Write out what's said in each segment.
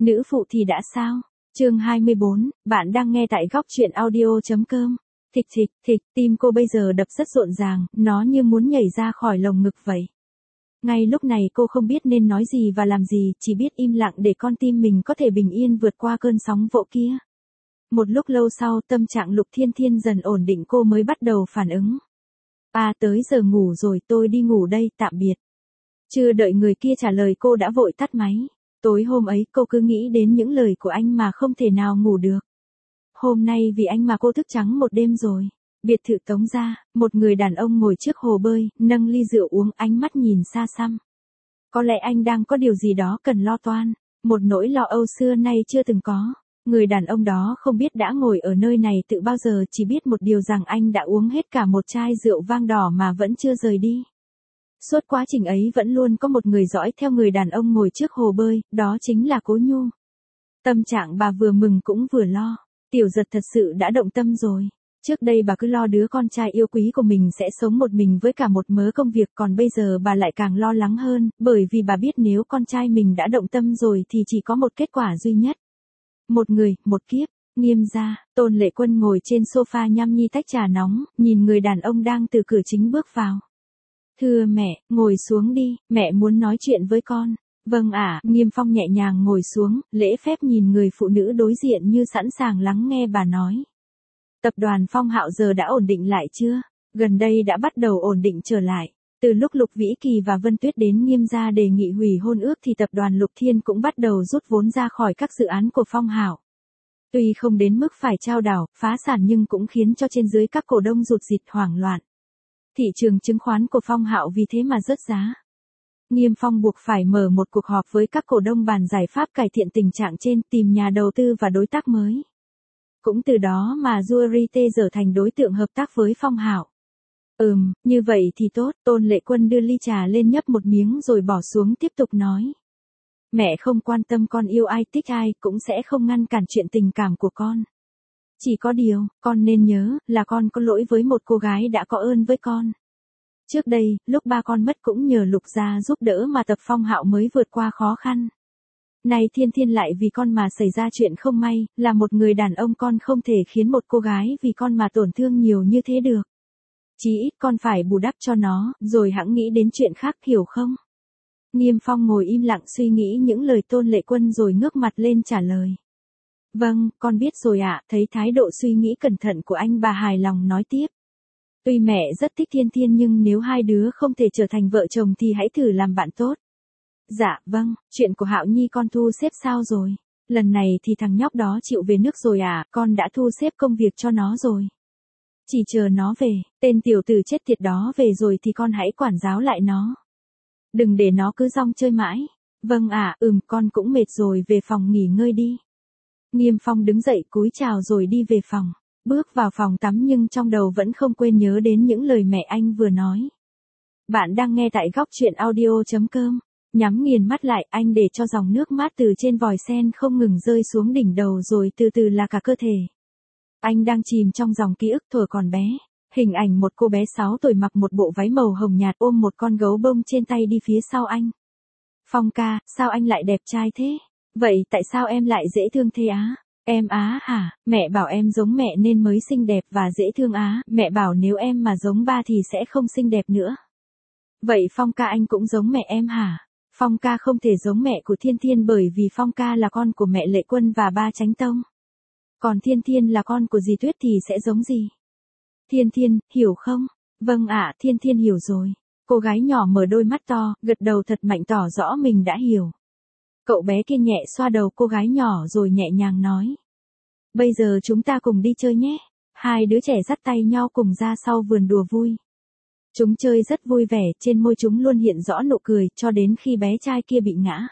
Nữ phụ thì đã sao? Chương 24, bạn đang nghe tại góc truyện audio.com. Thịch thịch thịch, tim cô bây giờ đập rất rộn ràng, nó như muốn nhảy ra khỏi lồng ngực vậy. Ngay lúc này cô không biết nên nói gì và làm gì, chỉ biết im lặng để con tim mình có thể bình yên vượt qua cơn sóng vỗ kia. Một lúc lâu sau, tâm trạng Lục Thiên Thiên dần ổn định, cô mới bắt đầu phản ứng. Tới giờ ngủ rồi, tôi đi ngủ đây, tạm biệt. Chưa đợi người kia trả lời cô đã vội tắt máy. Tối hôm ấy cô cứ nghĩ đến những lời của anh mà không thể nào ngủ được. Hôm nay vì anh mà cô thức trắng một đêm rồi. Biệt thự Tống gia, một người đàn ông ngồi trước hồ bơi, nâng ly rượu uống, ánh mắt nhìn xa xăm. Có lẽ anh đang có điều gì đó cần lo toan, một nỗi lo âu xưa nay chưa từng có. Người đàn ông đó không biết đã ngồi ở nơi này từ bao giờ, chỉ biết một điều rằng anh đã uống hết cả một chai rượu vang đỏ mà vẫn chưa rời đi. Suốt quá trình ấy vẫn luôn có một người dõi theo người đàn ông ngồi trước hồ bơi, đó chính là Cố Nhu. Tâm trạng bà vừa mừng cũng vừa lo. Tiểu Giật thật sự đã động tâm rồi. Trước đây bà cứ lo đứa con trai yêu quý của mình sẽ sống một mình với cả một mớ công việc, còn bây giờ bà lại càng lo lắng hơn, bởi vì bà biết nếu con trai mình đã động tâm rồi thì chỉ có một kết quả duy nhất. Một người, một kiếp. Nghiêm gia, Tôn Lệ Quân ngồi trên sofa nhâm nhi tách trà nóng, nhìn người đàn ông đang từ cửa chính bước vào. Thưa mẹ, ngồi xuống đi, mẹ muốn nói chuyện với con. Vâng ạ, Nghiêm Phong nhẹ nhàng ngồi xuống, lễ phép nhìn người phụ nữ đối diện như sẵn sàng lắng nghe bà nói. Tập đoàn Phong Hạo giờ đã ổn định lại chưa? Gần đây đã bắt đầu ổn định trở lại. Từ lúc Lục Vĩ Kỳ và Vân Tuyết đến Nghiêm gia đề nghị hủy hôn ước thì tập đoàn Lục Thiên cũng bắt đầu rút vốn ra khỏi các dự án của Phong Hạo. Tuy không đến mức phải trao đảo, phá sản nhưng cũng khiến cho trên dưới các cổ đông rụt rịch hoảng loạn. Thị trường chứng khoán của Phong Hạo vì thế mà rớt giá. Nghiêm Phong buộc phải mở một cuộc họp với các cổ đông bàn giải pháp cải thiện tình trạng trên, tìm nhà đầu tư và đối tác mới. Cũng từ đó mà Jewelry trở thành đối tượng hợp tác với Phong Hạo. Như vậy thì tốt. Tôn Lệ Quân đưa ly trà lên nhấp một miếng rồi bỏ xuống, tiếp tục nói. Mẹ không quan tâm con yêu ai thích ai, cũng sẽ không ngăn cản chuyện tình cảm của con. Chỉ có điều, con nên nhớ, là con có lỗi với một cô gái đã có ơn với con. Trước đây, lúc ba con mất cũng nhờ Lục gia giúp đỡ mà tập Phong Hạo mới vượt qua khó khăn. Này Thiên Thiên lại vì con mà xảy ra chuyện không may, là một người đàn ông con không thể khiến một cô gái vì con mà tổn thương nhiều như thế được. Chí ít con phải bù đắp cho nó, rồi hẵng nghĩ đến chuyện khác, hiểu không? Nghiêm Phong ngồi im lặng suy nghĩ những lời Tôn Lệ Quân rồi ngước mặt lên trả lời. Vâng, con biết rồi ạ. Thấy thái độ suy nghĩ cẩn thận của anh, bà hài lòng nói tiếp. Tuy mẹ rất thích Thiên Thiên nhưng nếu hai đứa không thể trở thành vợ chồng thì hãy thử làm bạn tốt. Dạ, vâng, chuyện của Hạo Nhi con thu xếp sao rồi? Lần này thì thằng nhóc đó chịu về nước rồi à, con đã thu xếp công việc cho nó rồi. Chỉ chờ nó về, tên tiểu tử chết tiệt đó về rồi thì con hãy quản giáo lại nó. Đừng để nó cứ rong chơi mãi. Vâng ạ, con cũng mệt rồi, về phòng nghỉ ngơi đi. Nghiêm Phong đứng dậy cúi chào rồi đi về phòng. Bước vào phòng tắm nhưng trong đầu vẫn không quên nhớ đến những lời mẹ anh vừa nói. Bạn đang nghe tại góc truyện audio.com. Nhắm nghiền mắt lại, anh để cho dòng nước mát từ trên vòi sen không ngừng rơi xuống đỉnh đầu rồi từ từ là cả cơ thể. Anh đang chìm trong dòng ký ức thuở còn bé. Hình ảnh một cô bé 6 tuổi mặc một bộ váy màu hồng nhạt ôm một con gấu bông trên tay đi phía sau anh. Phong ca, sao anh lại đẹp trai thế? Vậy tại sao em lại dễ thương thế á? Em á hả? Mẹ bảo em giống mẹ nên mới xinh đẹp và dễ thương á. Mẹ bảo nếu em mà giống ba thì sẽ không xinh đẹp nữa. Vậy Phong ca anh cũng giống mẹ em hả? Phong ca không thể giống mẹ của Thiên Thiên bởi vì Phong ca là con của mẹ Lệ Quân và ba Chánh Tông. Còn Thiên Thiên là con của dì Tuyết thì sẽ giống gì? Thiên Thiên, hiểu không? Vâng ạ, Thiên Thiên hiểu rồi. Cô gái nhỏ mở đôi mắt to, gật đầu thật mạnh tỏ rõ mình đã hiểu. Cậu bé kia nhẹ xoa đầu cô gái nhỏ rồi nhẹ nhàng nói. Bây giờ chúng ta cùng đi chơi nhé. Hai đứa trẻ dắt tay nhau cùng ra sau vườn đùa vui. Chúng chơi rất vui vẻ, trên môi chúng luôn hiện rõ nụ cười, cho đến khi bé trai kia bị ngã.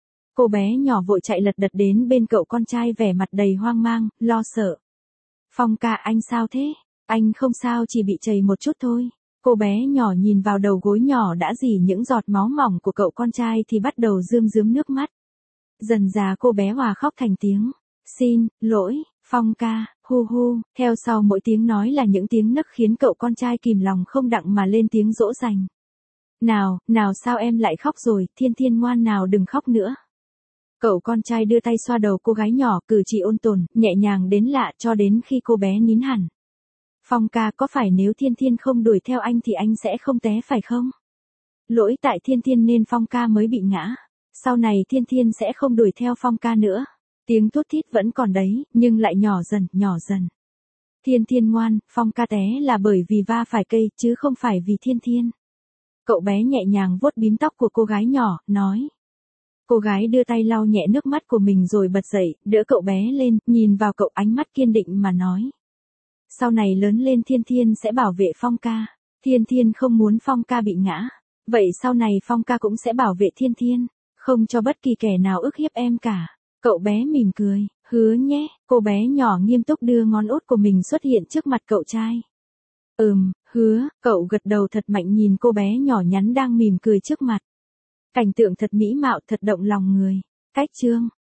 Cô bé nhỏ vội chạy lật đật đến bên cậu con trai vẻ mặt đầy hoang mang, lo sợ. Phong ca anh sao thế? Anh không sao, chỉ bị trầy một chút thôi. Cô bé nhỏ nhìn vào đầu gối nhỏ đã rỉ những giọt máu mỏng của cậu con trai thì bắt đầu rơm rớm nước mắt. Dần dà cô bé hòa khóc thành tiếng. Xin lỗi, Phong ca, hu hu. Theo sau mỗi tiếng nói là những tiếng nấc khiến cậu con trai kìm lòng không đặng mà lên tiếng dỗ dành. Nào, sao em lại khóc rồi, Thiên Thiên ngoan nào đừng khóc nữa. Cậu con trai đưa tay xoa đầu cô gái nhỏ, cử chỉ ôn tồn, nhẹ nhàng đến lạ cho đến khi cô bé nín hẳn. Phong ca, có phải nếu Thiên Thiên không đuổi theo anh thì anh sẽ không té phải không? Lỗi tại Thiên Thiên nên Phong ca mới bị ngã. Sau này Thiên Thiên sẽ không đuổi theo Phong ca nữa. Tiếng thút thít vẫn còn đấy, nhưng lại nhỏ dần, nhỏ dần. Thiên Thiên ngoan, Phong ca té là bởi vì va phải cây, chứ không phải vì Thiên Thiên. Cậu bé nhẹ nhàng vuốt bím tóc của cô gái nhỏ, nói. Cô gái đưa tay lau nhẹ nước mắt của mình rồi bật dậy, đỡ cậu bé lên, nhìn vào cậu ánh mắt kiên định mà nói. Sau này lớn lên Thiên Thiên sẽ bảo vệ Phong ca. Thiên Thiên không muốn Phong ca bị ngã. Vậy sau này Phong ca cũng sẽ bảo vệ Thiên Thiên. Không cho bất kỳ kẻ nào ức hiếp em cả. Cậu bé mỉm cười, hứa nhé. Cô bé nhỏ nghiêm túc đưa ngón út của mình xuất hiện trước mặt cậu trai. Hứa, cậu gật đầu thật mạnh nhìn cô bé nhỏ nhắn đang mỉm cười trước mặt. Cảnh tượng thật mỹ mạo, thật động lòng người. Cách chương